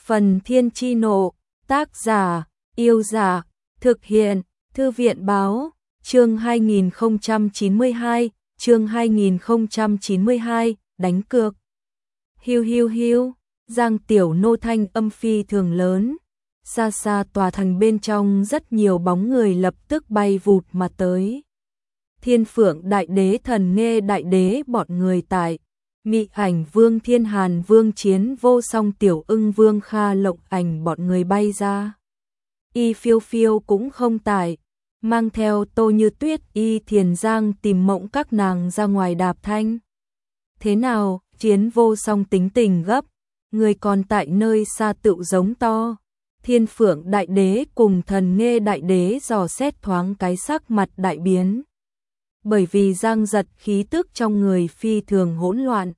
Phần Thiên Chi Nộ, tác giả, Yêu Giả, thực hiện, Thư viện Báo, chương 2092, đánh cược. Hiu hiu hiu, Giang Tiểu Nô thanh âm phi thường lớn. Xa xa tòa thành bên trong rất nhiều bóng người lập tức bay vụt mà tới. Thiên Phượng Đại Đế, Thần Nghê Đại Đế bọn người tại, Mị Ảnh Vương, Thiên Hàn Vương, Chiến Vô Song, Tiểu Ưng Vương, Kha Lộng Ảnh bọn người bay ra. Y Phiêu Phiêu cũng không tại, mang theo Tô Như Tuyết, Y Thiền Giang tìm Mộng các nàng ra ngoài đạp thanh. Thế nào? Chiến Vô Song tính tình gấp, người còn tại nơi xa tựu giống to. Thiên Phượng Đại Đế cùng Thần Nghê Đại Đế dò xét thoáng cái sắc mặt đại biến. Bởi vì Giang Giật khí tức trong người phi thường hỗn loạn.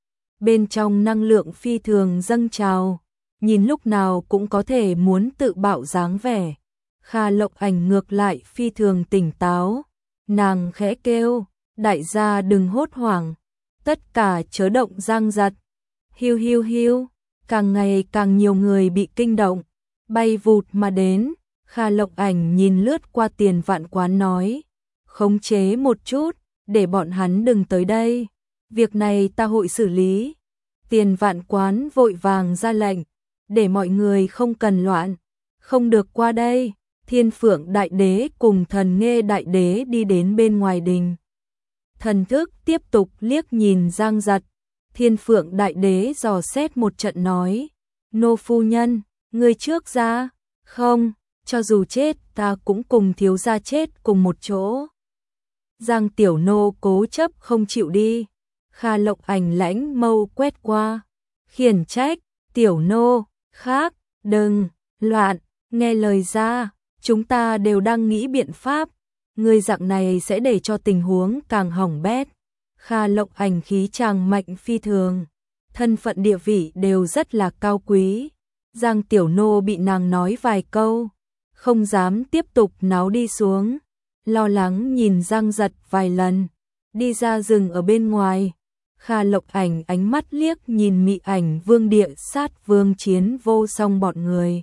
Bên trong năng lượng phi thường dâng trào, nhìn lúc nào cũng có thể muốn tự bạo dáng vẻ. Kha Lộng Ảnh ngược lại phi thường tỉnh táo, nàng khẽ kêu, đại gia đừng hốt hoảng, tất cả chớ động Giang Giật. Hiu hiu hiu, càng ngày càng nhiều người bị kinh động, bay vụt mà đến. Kha Lộng Ảnh nhìn lướt qua Tiền Vạn Quán nói, khống chế một chút, để bọn hắn đừng tới đây, việc này ta hội xử lý. Tiền Vạn Quán vội vàng ra lệnh, để mọi người không cần loạn, không được qua đây. Thiên Phượng Đại Đế cùng Thần Nghê Đại Đế đi đến bên ngoài đình. Thần thức tiếp tục liếc nhìn Giang Giật. Thiên Phượng Đại Đế dò xét một trận nói, nô phu nhân, người trước ra. Không, cho dù chết ta cũng cùng thiếu gia chết cùng một chỗ. Giang Tiểu Nô cố chấp không chịu đi. Kha Lộng Ảnh lãnh mâu quét qua, khiển trách, Tiểu Nô, khác, đừng, loạn, nghe lời ra, chúng ta đều đang nghĩ biện pháp, người dạng này sẽ để cho tình huống càng hỏng bét. Kha Lộng Ảnh khí chàng mạnh phi thường, thân phận địa vị đều rất là cao quý. Giang Tiểu Nô bị nàng nói vài câu, không dám tiếp tục náo đi xuống, lo lắng nhìn Giang Giật vài lần, đi ra rừng ở bên ngoài. Kha Lộng Ảnh ánh mắt liếc nhìn Mị Ảnh Vương, Địa Sát Vương, Chiến Vô Song bọn người.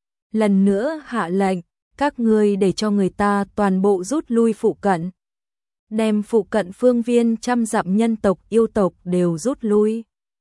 Lần nữa hạ lệnh, các ngươi để cho người ta toàn bộ rút lui phụ cận. Đem phụ cận phương viên trăm dặm nhân tộc yêu tộc đều rút lui.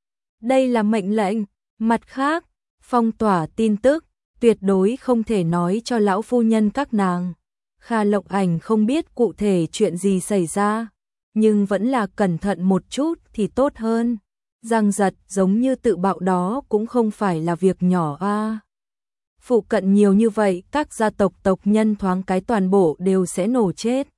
Đây là mệnh lệnh, mặt khác, phong tỏa tin tức, tuyệt đối không thể nói cho lão phu nhân các nàng. Kha Lộng Ảnh không biết cụ thể chuyện gì xảy ra, nhưng vẫn là cẩn thận một chút thì tốt hơn. Giang Giật giống như tự bạo đó cũng không phải là việc nhỏ a. Phụ cận nhiều như vậy, các gia tộc tộc nhân thoáng cái toàn bộ đều sẽ nổ chết.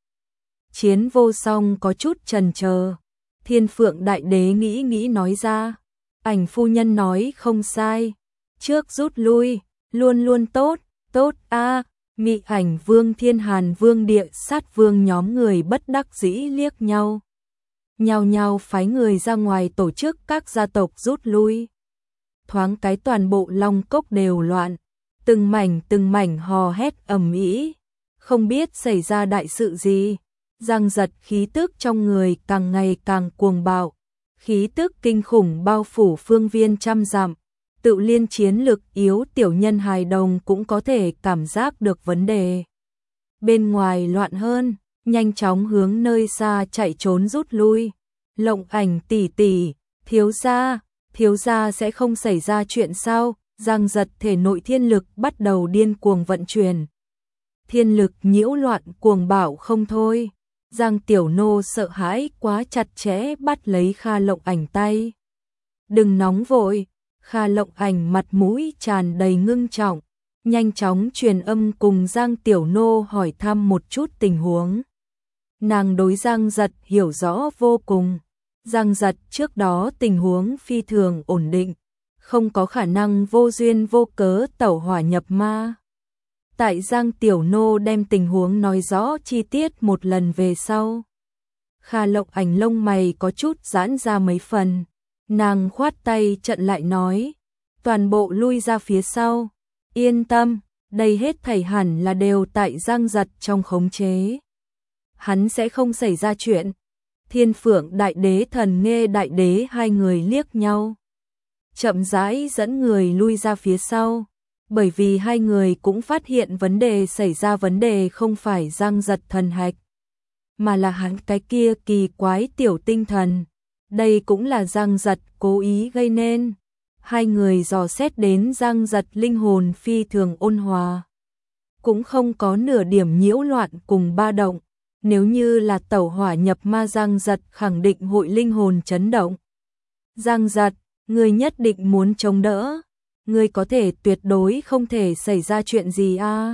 Chiến Vô Song có chút chần chờ. Thiên Phượng Đại Đế nghĩ nghĩ nói ra, Ảnh phu nhân nói không sai, trước rút lui, luôn luôn tốt, tốt a. Mị Ảnh Vương, Thiên Hàn Vương, Địa Sát Vương nhóm người bất đắc dĩ liếc nhau, nhao nhao phái người ra ngoài tổ chức các gia tộc rút lui. Thoáng cái toàn bộ Long Cốc đều loạn, từng mảnh hò hét ầm ĩ, không biết xảy ra đại sự gì. Giang Giật khí tức trong người càng ngày càng cuồng bạo, khí tức kinh khủng bao phủ phương viên trăm dặm. Tự liên chiến lực yếu tiểu nhân hài đồng cũng có thể cảm giác được vấn đề. Bên ngoài loạn hơn, nhanh chóng hướng nơi xa chạy trốn rút lui. Lộng Ảnh tỷ tỷ, thiếu gia sẽ không xảy ra chuyện sao? Giang Giật thể nội thiên lực bắt đầu điên cuồng vận chuyển. Thiên lực nhiễu loạn cuồng bạo không thôi. Giang Tiểu Nô sợ hãi quá chặt chẽ bắt lấy Kha Lộng Ảnh tay. Đừng nóng vội. Kha Lộng Ảnh mặt mũi tràn đầy ngưng trọng, nhanh chóng truyền âm cùng Giang Tiểu Nô hỏi thăm một chút tình huống. Nàng đối Giang Giật hiểu rõ vô cùng. Giang Giật trước đó tình huống phi thường ổn định, không có khả năng vô duyên vô cớ tẩu hỏa nhập ma. Tại Giang Tiểu Nô đem tình huống nói rõ chi tiết một lần về sau, Kha Lộng Ảnh lông mày có chút giãn ra mấy phần. Nàng khoát tay trận lại nói, toàn bộ lui ra phía sau, yên tâm, đây hết thảy hẳn là đều tại Giang Giật trong khống chế. Hắn sẽ không xảy ra chuyện. Thiên Phượng Đại Đế, Thần Nghê Đại Đế hai người liếc nhau. chậm rãi dẫn người lui ra phía sau, bởi vì hai người cũng phát hiện xảy ra vấn đề không phải Giang Giật thần hạch, mà là hắn cái kia kỳ quái tiểu tinh thần. Đây cũng là Giang Giật cố ý gây nên. Hai người dò xét đến Giang Giật linh hồn phi thường ôn hòa, cũng không có nửa điểm nhiễu loạn cùng ba động. Nếu như là tẩu hỏa nhập ma, Giang Giật khẳng định hội linh hồn chấn động. Giang Giật, ngươi nhất định muốn chống đỡ, ngươi có thể tuyệt đối không thể xảy ra chuyện gì a.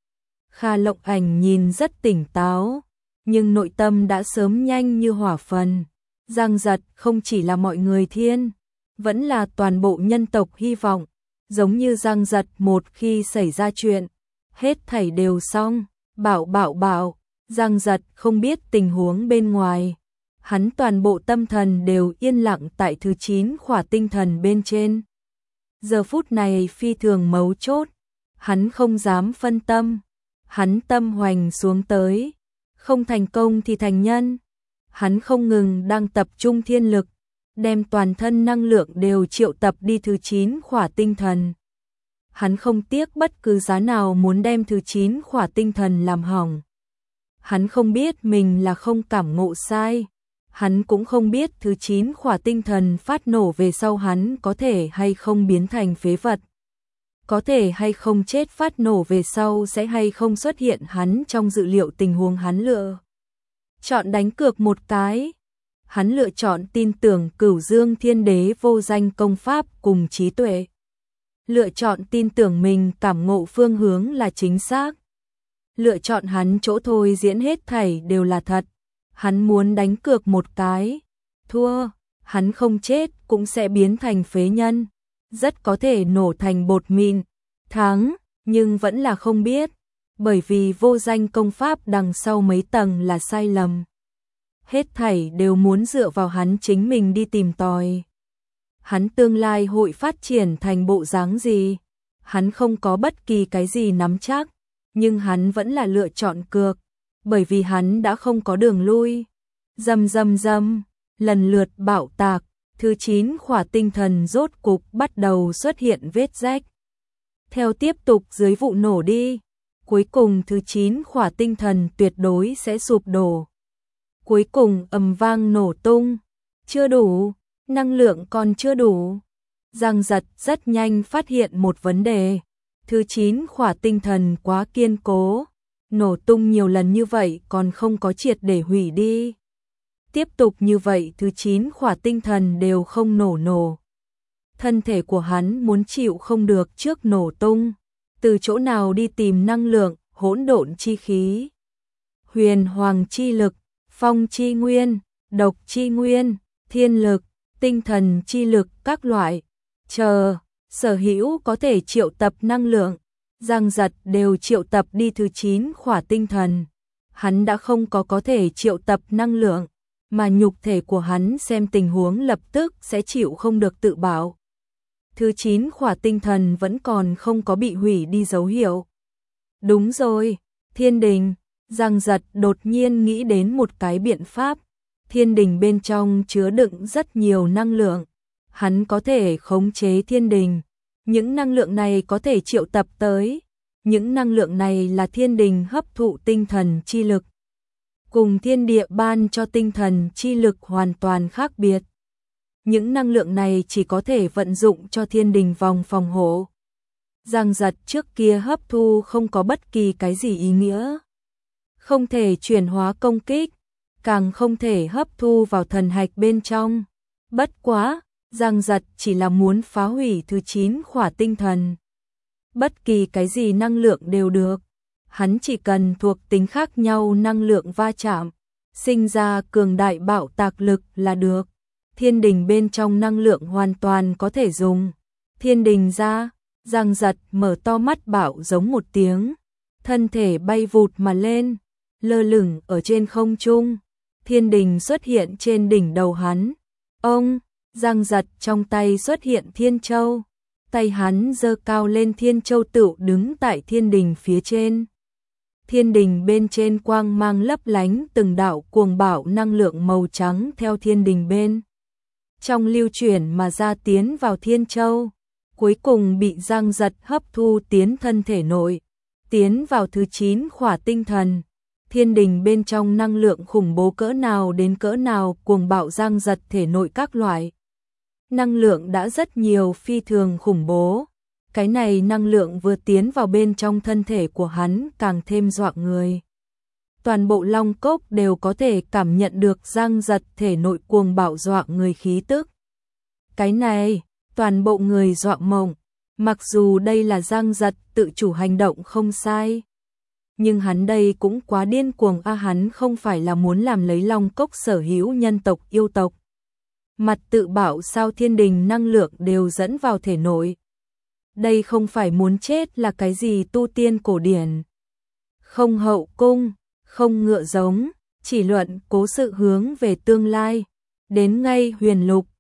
Kha Lộng Ảnh nhìn rất tỉnh táo, nhưng nội tâm đã sớm nhanh như hỏa phần. Giang Giật không chỉ là mọi người thiên, vẫn là toàn bộ nhân tộc hy vọng. Giống như Giang Giật một khi xảy ra chuyện, hết thảy đều xong. Bảo, Giang Giật không biết tình huống bên ngoài. Hắn toàn bộ tâm thần đều yên lặng tại thứ 9 khỏa tinh thần bên trên. Giờ phút này phi thường mấu chốt, hắn không dám phân tâm. Hắn tâm hoành xuống tới, không thành công thì thành nhân. Hắn không ngừng đang tập trung thiên lực, đem toàn thân năng lượng đều triệu tập đi thứ 9 khỏa tinh thần. Hắn không tiếc bất cứ giá nào muốn đem thứ 9 khỏa tinh thần làm hỏng. Hắn không biết mình là không cảm ngộ sai. Hắn cũng không biết thứ 9 khỏa tinh thần phát nổ về sau hắn có thể hay không biến thành phế vật. Có thể hay không chết, phát nổ về sau sẽ hay không xuất hiện hắn trong dự liệu tình huống. Hắn lựa chọn đánh cược một cái. Hắn lựa chọn tin tưởng Cửu Dương Thiên Đế vô danh công pháp cùng trí tuệ. Lựa chọn tin tưởng mình cảm ngộ phương hướng là chính xác. Lựa chọn hắn chỗ thôi diễn hết thảy đều là thật. Hắn muốn đánh cược một cái, thua, hắn không chết cũng sẽ biến thành phế nhân, rất có thể nổ thành bột mịn. Thắng, nhưng vẫn là không biết, bởi vì vô danh công pháp đằng sau mấy tầng là sai lầm. Hết thảy đều muốn dựa vào hắn chính mình đi tìm tòi. Hắn tương lai hội phát triển thành bộ dáng gì, hắn không có bất kỳ cái gì nắm chắc, nhưng hắn vẫn là lựa chọn cược, bởi vì hắn đã không có đường lui. Rầm, lần lượt bạo tạc, thứ 9 khỏa tinh thần rốt cục bắt đầu xuất hiện vết rách. Theo tiếp tục dưới vụ nổ đi, cuối cùng thứ 9 khỏa tinh thần tuyệt đối sẽ sụp đổ. Cuối cùng ầm vang nổ tung, chưa đủ, năng lượng còn chưa đủ. Giang Giật rất nhanh phát hiện một vấn đề, thứ 9 khỏa tinh thần quá kiên cố, nổ tung nhiều lần như vậy còn không có triệt để hủy đi. Tiếp tục như vậy thứ 9 khỏa tinh thần đều không nổ. Thân thể của hắn muốn chịu không được trước nổ tung, từ chỗ nào đi tìm năng lượng, hỗn độn chi khí, huyền hoàng chi lực, phong chi nguyên, độc chi nguyên, thiên lực, tinh thần chi lực các loại, sở hữu có thể triệu tập năng lượng. Giang Giật đều triệu tập đi thứ 9 khỏa tinh thần. Hắn đã không có thể triệu tập năng lượng, mà nhục thể của hắn xem tình huống lập tức sẽ chịu không được tự bảo. Thứ 9 khỏa tinh thần vẫn còn không có bị hủy đi dấu hiệu. Đúng rồi, thiên đình. Giang Giật đột nhiên nghĩ đến một cái biện pháp. Thiên đình bên trong chứa đựng rất nhiều năng lượng. Hắn có thể khống chế thiên đình. Những năng lượng này có thể triệu tập tới. Những năng lượng này là thiên đình hấp thụ tinh thần chi lực. Cùng thiên địa ban cho tinh thần chi lực hoàn toàn khác biệt. Những năng lượng này chỉ có thể vận dụng cho thiên đình vòng phòng hộ. Giang Giật trước kia hấp thu không có bất kỳ cái gì ý nghĩa. Không thể chuyển hóa công kích, càng không thể hấp thu vào thần hạch bên trong. Bất quá, Giang Giật chỉ là muốn phá hủy thứ 9 khỏa tinh thần. Bất kỳ cái gì năng lượng đều được. Hắn chỉ cần thuộc tính khác nhau năng lượng va chạm, sinh ra cường đại bạo tạc lực là được. Thiên đình bên trong năng lượng hoàn toàn có thể dùng. Thiên đình ra, Giang Giật mở to mắt bạo giống một tiếng. Thân thể bay vụt mà lên, lơ lửng ở trên không trung. Thiên đình xuất hiện trên đỉnh đầu hắn. Ông, Giang Giật trong tay xuất hiện thiên châu. Tay hắn giơ cao lên, thiên châu tựu đứng tại thiên đình phía trên. Thiên đình bên trên quang mang lấp lánh, từng đạo cuồng bạo năng lượng màu trắng theo thiên đình bên trong lưu chuyển mà ra tiến vào Thiên Châu, cuối cùng bị Giang Giật hấp thu tiến thân thể nội, tiến vào thứ 9 khỏa tinh thần. Thiên đình bên trong năng lượng khủng bố cỡ nào đến cỡ nào, cuồng bạo Giang Giật thể nội các loại năng lượng đã rất nhiều, phi thường khủng bố. Cái này năng lượng vừa tiến vào bên trong thân thể của hắn càng thêm dọa người. Toàn bộ Long Cốc đều có thể cảm nhận được Giang Giật thể nội cuồng bạo dọa người khí tức. Cái này, toàn bộ người dọa mộng. Mặc dù đây là Giang Giật tự chủ hành động không sai, nhưng hắn đây cũng quá điên cuồng a, hắn không phải là muốn làm lấy Long Cốc sở hữu nhân tộc yêu tộc. Mặt tự bảo sao thiên đình năng lượng đều dẫn vào thể nội. Đây không phải muốn chết là cái gì tu tiên cổ điển. Không hậu cung, không ngựa giống, chỉ luận cố sự hướng về tương lai. Đến ngay huyền lục,